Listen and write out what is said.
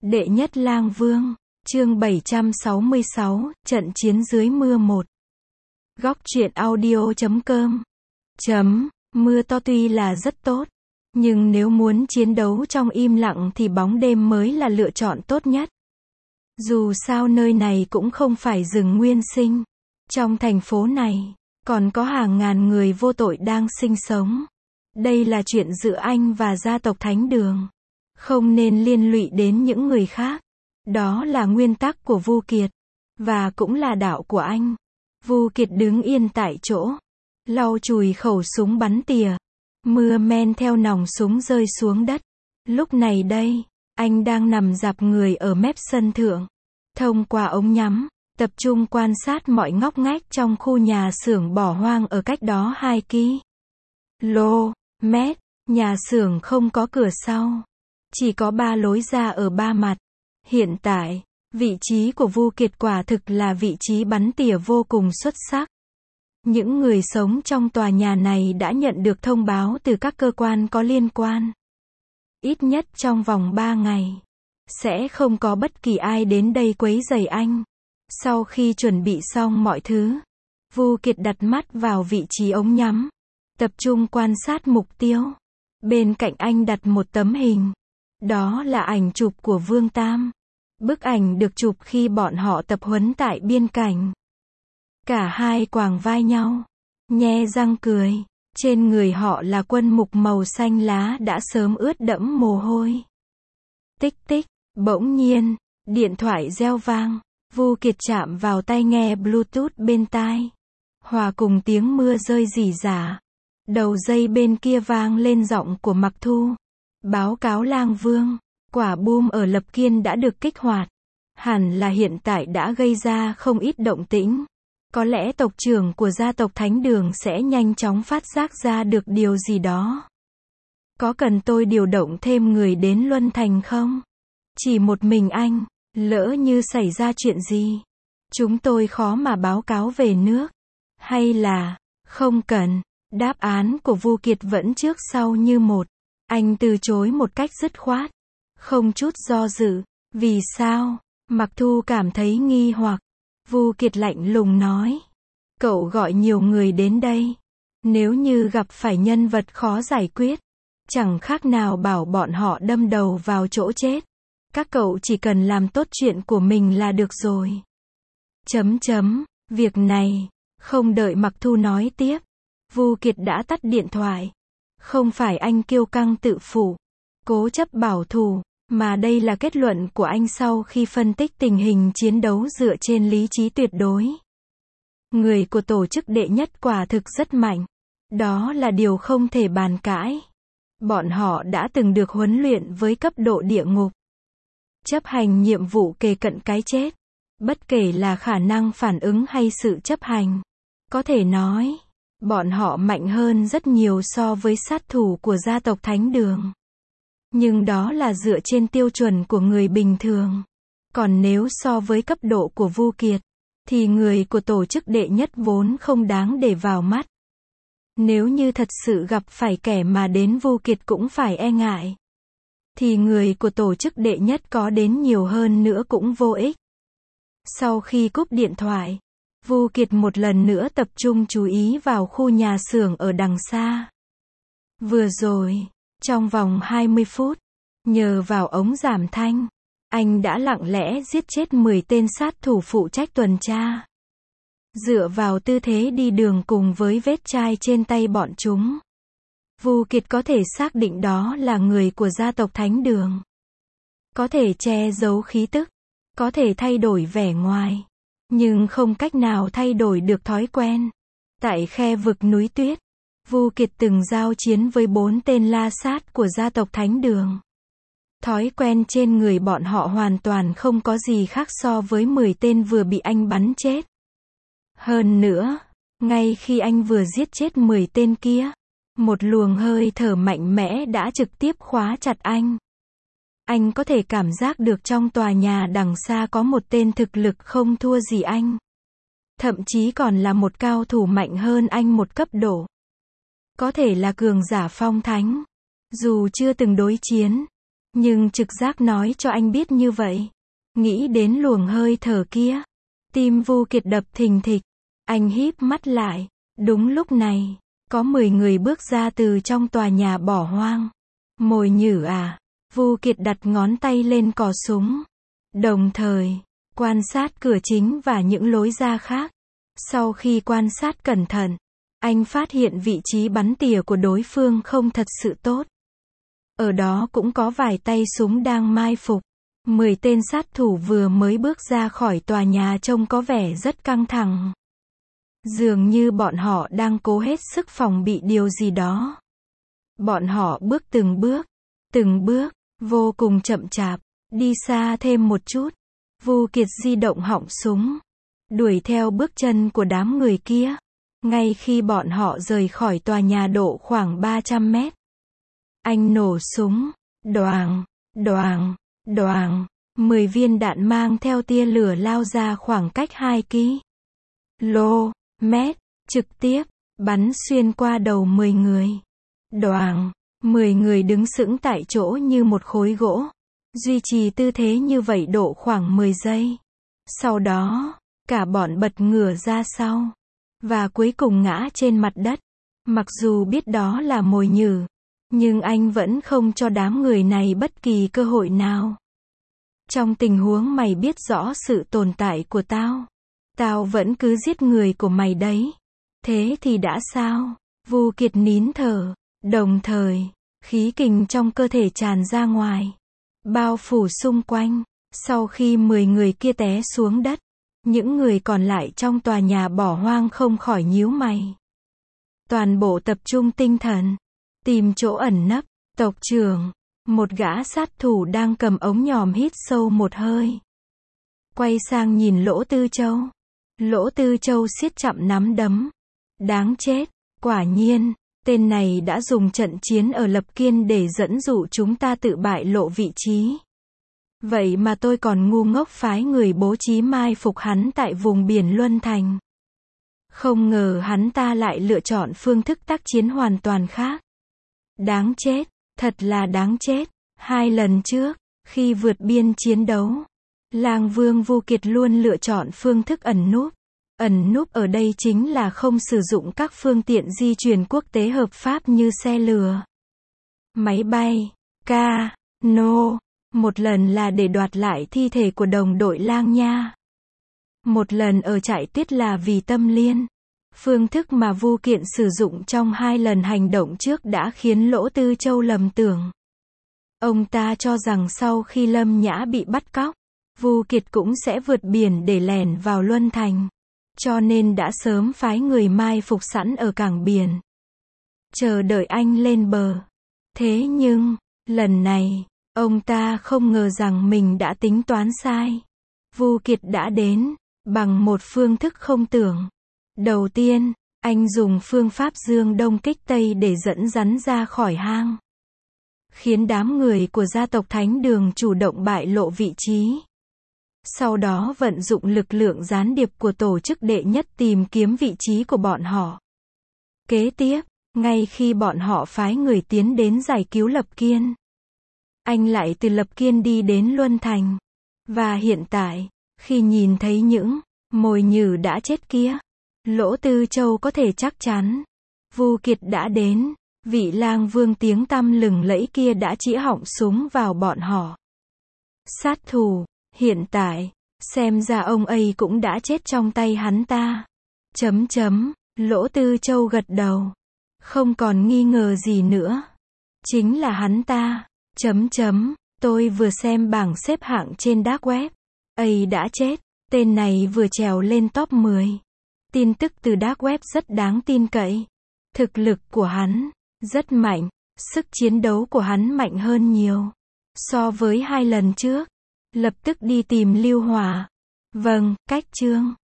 Đệ nhất lang vương, chương 766, trận chiến dưới mưa 1. Góc truyện audio.com. Mưa to tuy là rất tốt, nhưng nếu muốn chiến đấu trong im lặng thì bóng đêm mới là lựa chọn tốt nhất. Dù sao nơi này cũng không phải rừng nguyên sinh. Trong thành phố này, còn có hàng ngàn người vô tội đang sinh sống. Đây là chuyện giữa anh và gia tộc Thánh Đường. Không nên liên lụy đến những người khác. Đó là nguyên tắc của Vu Kiệt. Và cũng là đạo của anh. Vu Kiệt đứng yên tại chỗ. Lau chùi khẩu súng bắn tỉa. Mưa men theo nòng súng rơi xuống đất. Lúc này đây, anh đang nằm rạp người ở mép sân thượng. Thông qua ống nhắm, tập trung quan sát mọi ngóc ngách trong khu nhà xưởng bỏ hoang ở cách đó 2 km. Nhà xưởng không có cửa sau. Chỉ có 3 lối ra ở 3 mặt. Hiện tại, vị trí của Vu Kiệt quả thực là vị trí bắn tỉa vô cùng xuất sắc. Những người sống trong tòa nhà này đã nhận được thông báo từ các cơ quan có liên quan. Ít nhất trong vòng 3 ngày, sẽ không có bất kỳ ai đến đây quấy rầy anh. Sau khi chuẩn bị xong mọi thứ, Vu Kiệt đặt mắt vào vị trí ống nhắm, tập trung quan sát mục tiêu. Bên cạnh anh đặt một tấm hình. Đó là ảnh chụp của Vương Tam. Bức ảnh được chụp khi bọn họ tập huấn tại biên cảnh. Cả hai quàng vai nhau, nhe răng cười. Trên người họ là quân mục màu xanh lá đã sớm ướt đẫm mồ hôi. Tích tích, bỗng nhiên, điện thoại reo vang. Vu Kiệt chạm vào tai nghe Bluetooth bên tai. Hòa cùng tiếng mưa rơi rỉ rả. Đầu dây bên kia vang lên giọng của Mặc Thu. Báo cáo lang vương, quả bom ở Lập Kiên đã được kích hoạt. Hẳn là hiện tại đã gây ra không ít động tĩnh. Có lẽ tộc trưởng của gia tộc Thánh Đường sẽ nhanh chóng phát giác ra được điều gì đó. Có cần tôi điều động thêm người đến Luân Thành không? Chỉ một mình anh, lỡ như xảy ra chuyện gì, chúng tôi khó mà báo cáo về nước. Hay là, không cần. Đáp án của Vu Kiệt vẫn trước sau như một. Anh từ chối một cách dứt khoát, không chút do dự. Vì sao? Mặc Thu cảm thấy nghi hoặc. Vu Kiệt lạnh lùng nói. Cậu gọi nhiều người đến đây. Nếu như gặp phải nhân vật khó giải quyết, chẳng khác nào bảo bọn họ đâm đầu vào chỗ chết. Các cậu chỉ cần làm tốt chuyện của mình là được rồi. Việc này, không đợi Mặc Thu nói tiếp. Vu Kiệt đã tắt điện thoại. Không phải anh kiêu căng tự phụ, cố chấp bảo thủ, mà đây là kết luận của anh sau khi phân tích tình hình chiến đấu dựa trên lý trí tuyệt đối. Người của tổ chức đệ nhất quả thực rất mạnh. Đó là điều không thể bàn cãi. Bọn họ đã từng được huấn luyện với cấp độ địa ngục. Chấp hành nhiệm vụ kề cận cái chết. Bất kể là khả năng phản ứng hay sự chấp hành. Có thể nói, bọn họ mạnh hơn rất nhiều so với sát thủ của gia tộc Thánh Đường. Nhưng đó là dựa trên tiêu chuẩn của người bình thường. Còn nếu so với cấp độ của Vu Kiệt, thì người của tổ chức đệ nhất vốn không đáng để vào mắt. Nếu như thật sự gặp phải kẻ mà đến Vu Kiệt cũng phải e ngại, thì người của tổ chức đệ nhất có đến nhiều hơn nữa cũng vô ích. Sau khi cúp điện thoại, Vu Kiệt một lần nữa tập trung chú ý vào khu nhà xưởng ở đằng xa. Vừa rồi, trong vòng 20 phút, nhờ vào ống giảm thanh, anh đã lặng lẽ giết chết 10 tên sát thủ phụ trách tuần tra. Dựa vào tư thế đi đường cùng với vết chai trên tay bọn chúng, Vu Kiệt có thể xác định đó là người của gia tộc Thánh Đường. Có thể che giấu khí tức, có thể thay đổi vẻ ngoài, nhưng không cách nào thay đổi được thói quen. Tại khe vực núi tuyết, Vu Kiệt từng giao chiến với 4 tên la sát của gia tộc Thánh Đường. Thói quen trên người bọn họ hoàn toàn không có gì khác so với 10 tên vừa bị anh bắn chết. Hơn nữa, ngay khi anh vừa giết chết 10 tên kia, một luồng hơi thở mạnh mẽ đã trực tiếp khóa chặt anh. Anh có thể cảm giác được trong tòa nhà đằng xa có một tên thực lực không thua gì anh. Thậm chí còn là một cao thủ mạnh hơn anh một cấp độ. Có thể là cường giả phong thánh. Dù chưa từng đối chiến, Nhưng trực giác nói cho anh biết như vậy. Nghĩ đến luồng hơi thở kia, tim Vu Kiệt đập thình thịch. Anh híp mắt lại. Đúng lúc này, có 10 người bước ra từ trong tòa nhà bỏ hoang. Mồi nhử à? Vu Kiệt đặt ngón tay lên cò súng. Đồng thời, quan sát cửa chính và những lối ra khác. Sau khi quan sát cẩn thận, anh phát hiện vị trí bắn tỉa của đối phương không thật sự tốt. Ở đó cũng có vài tay súng đang mai phục. 10 tên sát thủ vừa mới bước ra khỏi tòa nhà trông có vẻ rất căng thẳng. Dường như bọn họ đang cố hết sức phòng bị điều gì đó. Bọn họ bước từng bước, vô cùng chậm chạp, đi xa thêm một chút. Vu Kiệt di động họng súng, đuổi theo bước chân của đám người kia. Ngay khi bọn họ rời khỏi tòa nhà độ khoảng 300 mét, anh nổ súng, đoàng, đoàng, đoàng. 10 viên đạn mang theo tia lửa lao ra khoảng cách 2 km, trực tiếp, bắn xuyên qua đầu 10 người. Đoàng, 10 người đứng sững tại chỗ như một khối gỗ. Duy trì tư thế như vậy độ khoảng 10 giây. Sau đó, cả bọn bật ngửa ra sau. Và cuối cùng ngã trên mặt đất. Mặc dù biết đó là mồi nhử, nhưng anh vẫn không cho đám người này bất kỳ cơ hội nào. Trong tình huống mày biết rõ sự tồn tại của tao vẫn cứ giết người của mày đấy. Thế thì đã sao? Vu Kiệt nín thở, đồng thời, khí kình trong cơ thể tràn ra ngoài, bao phủ xung quanh. Sau khi 10 người kia té xuống đất, những người còn lại trong tòa nhà bỏ hoang không khỏi nhíu mày. Toàn bộ tập trung tinh thần, tìm chỗ ẩn nấp. Tộc trưởng, một gã sát thủ đang cầm ống nhòm hít sâu một hơi. Quay sang nhìn Lỗ Tư Châu. Lỗ Tư Châu siết chặt nắm đấm. Đáng chết, quả nhiên, tên này đã dùng trận chiến ở Lập Kiên để dẫn dụ chúng ta tự bại lộ vị trí. Vậy mà tôi còn ngu ngốc phái người bố trí mai phục hắn tại vùng biển Luân Thành. Không ngờ hắn ta lại lựa chọn phương thức tác chiến hoàn toàn khác. Đáng chết, thật là đáng chết. 2 lần trước, khi vượt biên chiến đấu, Lang Vương Vu Kiệt luôn lựa chọn phương thức ẩn núp. Ẩn núp ở đây chính là không sử dụng các phương tiện di chuyển quốc tế hợp pháp như xe lửa, máy bay, cano. Một lần là để đoạt lại thi thể của đồng đội Lang Nha. Một lần ở trại tuyết là vì Tâm Liên. Phương thức mà Vu Kiệt sử dụng trong 2 lần hành động trước đã khiến Lỗ Tư Châu lầm tưởng. Ông ta cho rằng sau khi Lâm Nhã bị bắt cóc, Vu Kiệt cũng sẽ vượt biển để lẻn vào Luân Thành. Cho nên đã sớm phái người mai phục sẵn ở cảng biển, chờ đợi anh lên bờ. Thế nhưng, lần này, ông ta không ngờ rằng mình đã tính toán sai. Vu Kiệt đã đến, bằng một phương thức không tưởng. Đầu tiên, anh dùng phương pháp dương đông kích tây để dẫn rắn ra khỏi hang, khiến đám người của gia tộc Thánh Đường chủ động bại lộ vị trí. Sau đó vận dụng lực lượng gián điệp của tổ chức đệ nhất tìm kiếm vị trí của bọn họ. Kế tiếp, ngay khi bọn họ phái người tiến đến giải cứu Lập Kiên, anh lại từ Lập Kiên đi đến Luân Thành. Và hiện tại, khi nhìn thấy những mồi nhử đã chết kia, Lỗ Tư Châu có thể chắc chắn, Vu Kiệt đã đến. Vị Lang Vương tiếng tăm lừng lẫy kia đã chĩa họng súng vào bọn họ. Sát thủ, hiện tại, xem ra ông ấy cũng đã chết trong tay hắn ta. Lỗ Tư Châu gật đầu. Không còn nghi ngờ gì nữa. Chính là hắn ta. Tôi vừa xem bảng xếp hạng trên dark web. Ấy đã chết. Tên này vừa trèo lên top 10. Tin tức từ dark web rất đáng tin cậy. Thực lực của hắn rất mạnh. Sức chiến đấu của hắn mạnh hơn nhiều so với 2 lần trước. Lập tức đi tìm Lưu Hỏa. Vâng, cách chương.